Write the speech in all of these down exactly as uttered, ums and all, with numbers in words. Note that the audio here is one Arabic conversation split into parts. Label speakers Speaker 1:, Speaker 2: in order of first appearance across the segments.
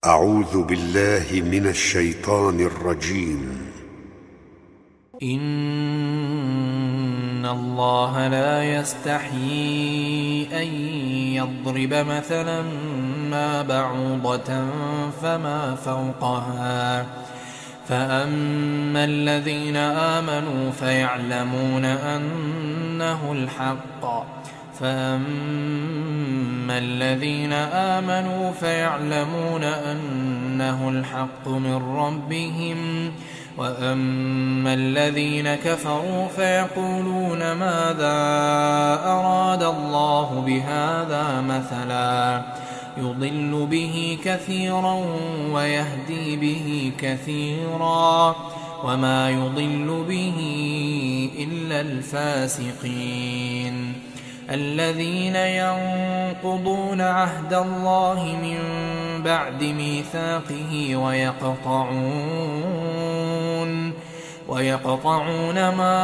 Speaker 1: أعوذ بالله من الشيطان الرجيم.
Speaker 2: إن الله لا يستحيي أن يضرب مثلا ما بعوضة فما فوقها فأما الذين آمنوا فيعلمون أنه الحق فأما الذين آمنوا فيعلمون أنه الحق من ربهم وأما الذين كفروا فيقولون ماذا أراد الله بهذا مثلا يضل به كثيرا ويهدي به كثيرا وما يضل به إلا الفاسقين الذين ينقضون عهد الله من بعد ميثاقه ويقطعون ويقطعون ما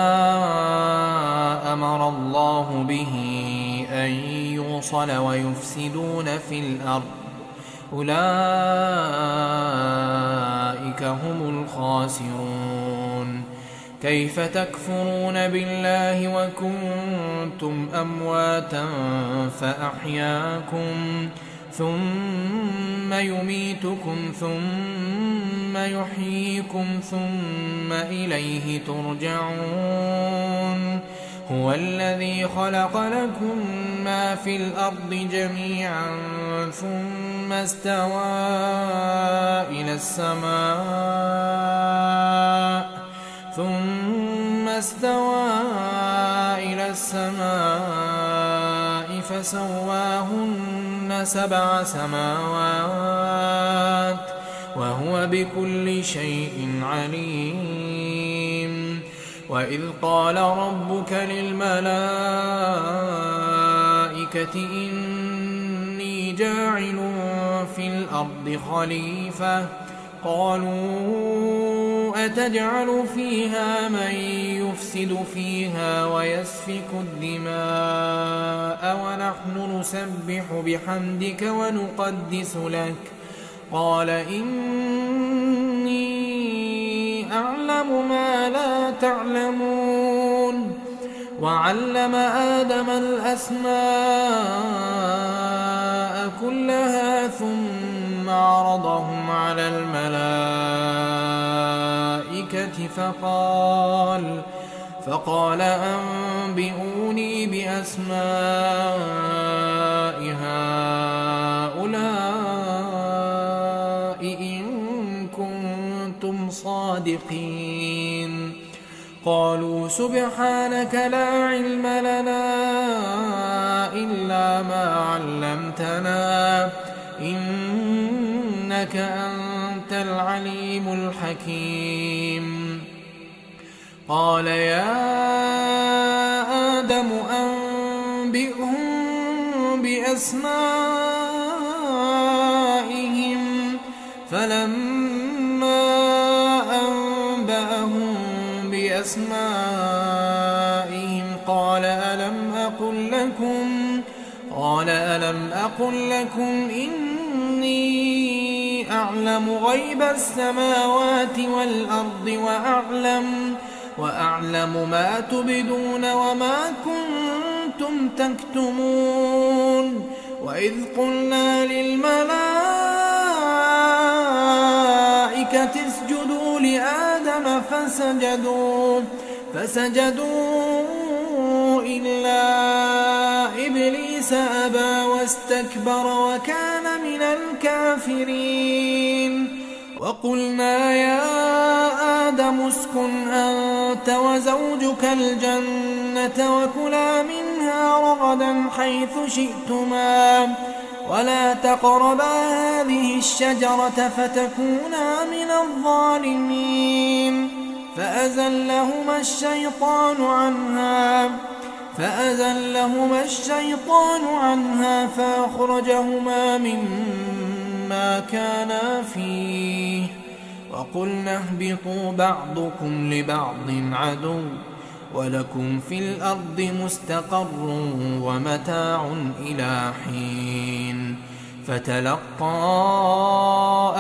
Speaker 2: أمر الله به أن يوصل ويفسدون في الأرض أولئك هم الخاسرون كيف تكفرون بالله وكنتم أمواتا فأحياكم ثم يميتكم ثم يحييكم ثم إليه ترجعون هو الذي خلق لكم ما في الأرض جميعا ثم استوى إلى السماء ثم استوى إلى السماء فسواهن سبع سماوات وهو بكل شيء عليم وإذ قال ربك للملائكة إني جاعل في الأرض خليفة قالوا أتجعل فيها من يفسد فيها ويسفك الدماء ونحن نسبح بحمدك ونقدس لك قال إني أعلم ما لا تعلمون وعلم آدم الأسماء كلها ثم عرضهم على الملائكة فقال فقال أنبئوني بأسماء هؤلاء إن كنتم صادقين قالوا سبحانك لا علم لنا إلا ما علمتنا إنك أنت العليم الحكيم قال يا آدم أنبئهم بأسمائهم فلما أنبأهم بأسمائهم قال ألم أقل لكم قال ألم أقل لكم إني أعلم غيب السماوات والأرض وأعلم وأعلم ما تبدون وما كنتم تكتمون وإذ قلنا للملائكة اسجدوا لآدم فسجدوا فسجدوا إلا إبليس أبى واستكبر وكان من الكافرين وقلنا يا آدم اسكن أنت وزوجك الجنة وكلا منها رغدا حيث شئتما ولا تقربا هذه الشجرة فتكونا من الظالمين فأزلهما الشيطان عنها فأزلهما الشيطان عنها فأخرجهما مما كانا فيه وقلنا اهبطوا بعضكم لبعض عدو ولكم في الأرض مستقر ومتاع إلى حين فتلقى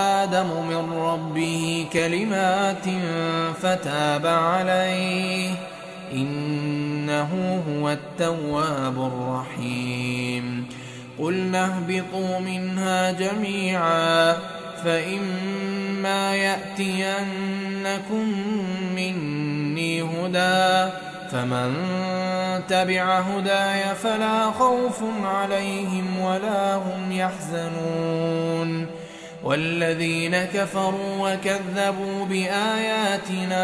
Speaker 2: بكلمات فتاب عليه إنه هو التواب الرحيم قلنا اهبطوا منها جميعا فإما يأتينكم مني هدى فمن تبع هداي فلا خوف عليهم ولا هم يحزنون والذين كفروا وكذبوا بآياتنا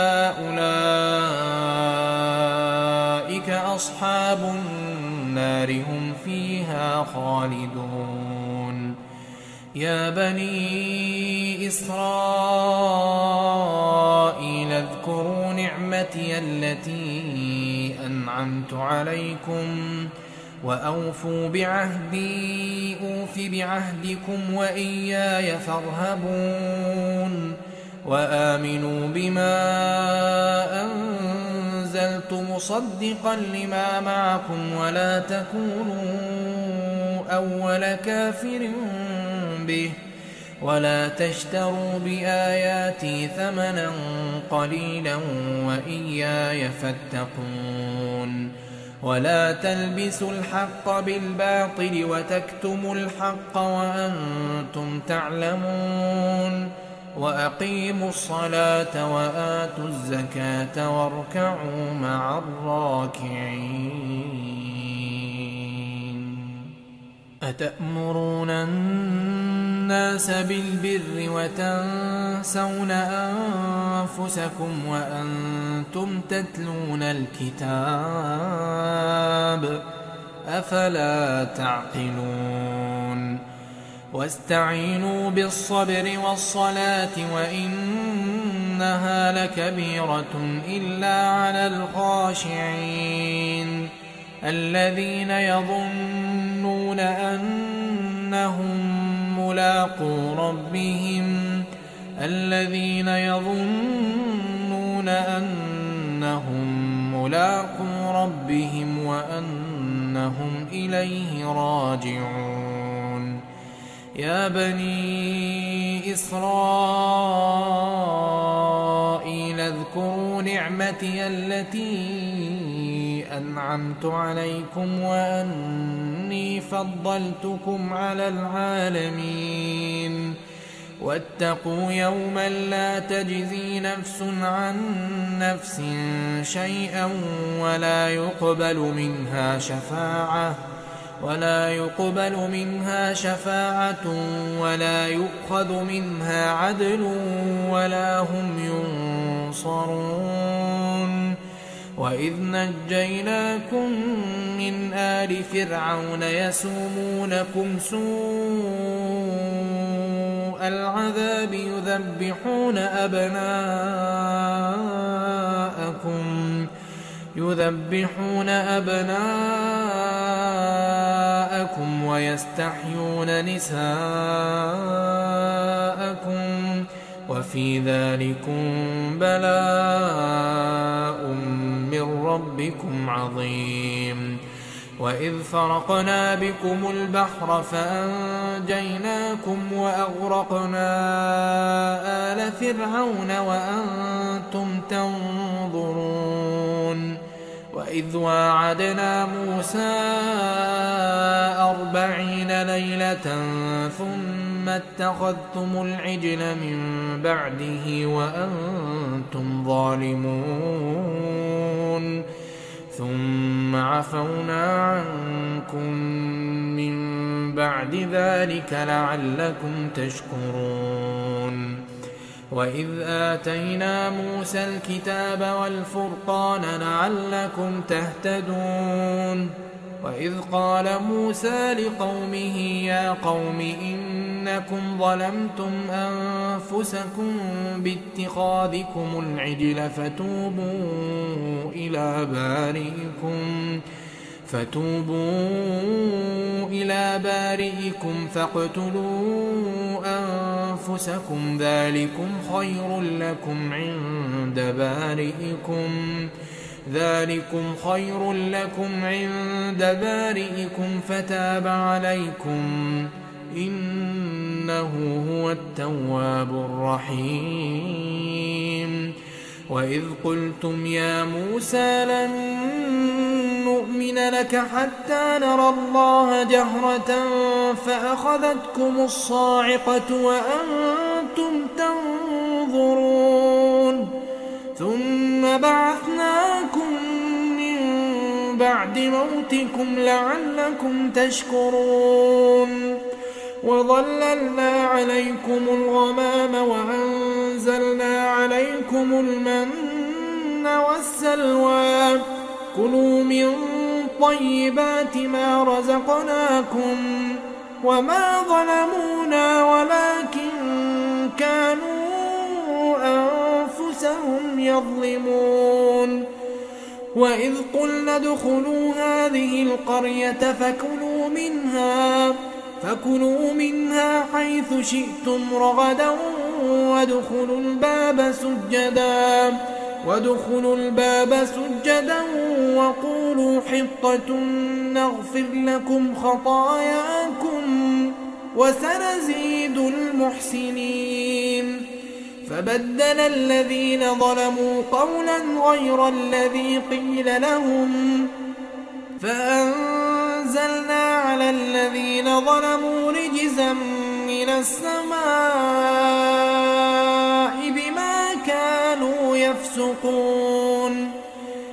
Speaker 2: أولئك أصحاب النار هم فيها خالدون يا بني إسرائيل اذكروا نعمتي التي أنعمت عليكم وأوفوا بعهدي أوف بعهدكم وإياي فارهبون وآمنوا بما أنزلت مصدقا لما معكم ولا تكونوا أول كافر به ولا تشتروا بآياتي ثمنا قليلا وإياي فاتقون ولا تلبسوا الحق بالباطل وتكتموا الحق وأنتم تعلمون وأقيموا الصلاة وآتوا الزكاة واركعوا مع الراكعين أتأمرون الناس بالبر وتنسون أنفسكم وأنتم تتلون الكتاب أفلا تعقلون واستعينوا بالصبر والصلاة وإنها لكبيرة إلا على الخاشعين الذين يظنون أنهم ملاقو ربهم الذين يظنون أنهم ملاقو ربهم وأنهم إليه راجعون يا بني إسرائيل اذكروا نعمتي التي أنعمت عليكم وأني فضلتكم على العالمين واتقوا يوما لا تجزي نفس عن نفس شيئا ولا يقبل منها شفاعة ولا يقبل منها شفاعة ولا يؤخذ منها عدل ولا هم ينصرون وإذ نجيناكم من آل فرعون يسومونكم سوء العذاب يذبحون أبناءكم يذبحون أبناءكم ويستحيون نساءكم وفي ذلكم بلاء من ربكم عظيم وإذ فرقنا بكم البحر فأنجيناكم وأغرقنا آل فرعون وأنتم تنظرون وإذ واعدنا موسى أربعين ليلة ثم اتخذتم العجل من بعده وأنتم ظالمون ثم عفونا عنكم من بعد ذلك لعلكم تشكرون وإذ آتينا موسى الكتاب والفرقان لعلكم تهتدون وإذ قال موسى لقومه يا قوم إنكم ظلمتم أنفسكم باتخاذكم العجل فتوبوا إلى بارئكم فتوبوا إلى بارئكم فاقتلوا أنفسكم ذلكم خير لكم عند بارئكم ذلكم خير لكم عند بارئكم فتاب عليكم إن إنه هو التواب الرحيم. وإذ قلتم يا موسى لن نؤمن لك حتى نرى الله جهرة فأخذتكم الصاعقة وأنتم تنظرون ثم بعثناكم من بعد موتكم لعلكم تشكرون وظللنا عليكم الغمام وأنزلنا عليكم المن والسلوى كلوا من طيبات ما رزقناكم وما ظلمونا ولكن كانوا أنفسهم يظلمون. وإذ قلنا ادخلوا هذه القرية فكلوا منها فكلوا منها حيث شئتم رغدا وادخلوا الباب سجدا وادخلوا الباب سجدا وقولوا حطة نغفر لكم خطاياكم وسنزيد المحسنين. فبدل الذين ظلموا قولا غير الذي قيل لهم فأنزلنا على الذين ظلموا رجزا من السماء بما كانوا يفسقون.